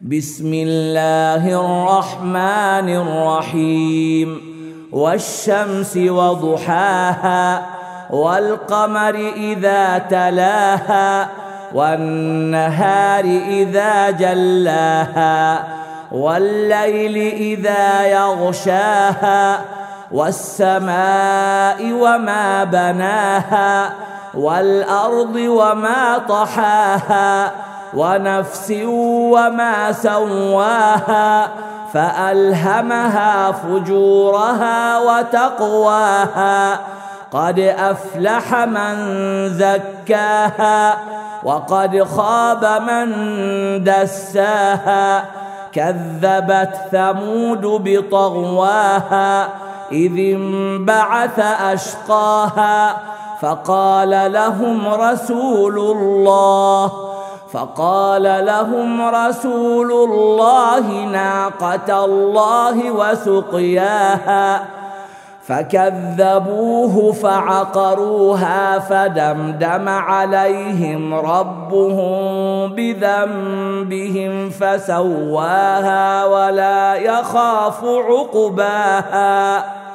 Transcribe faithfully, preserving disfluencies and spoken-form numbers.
بسم الله الرحمن الرحيم والشمس وضحاها والقمر إذا تلاها والنهار إذا جلاها والليل إذا يغشاها والسماء وما بناها والأرض وما طحاها ونفس وما سواها فألهمها فجورها وتقواها قد أفلح من زكاها وقد خاب من دساها كذبت ثمود بطغواها إذ انبعث أشقاها فقال لهم رسول الله فقال لهم رسول الله ناقة الله وسقياها فكذبوه فعقروها فدمدم عليهم ربهم بذنبهم فسواها ولا يخاف عقباها.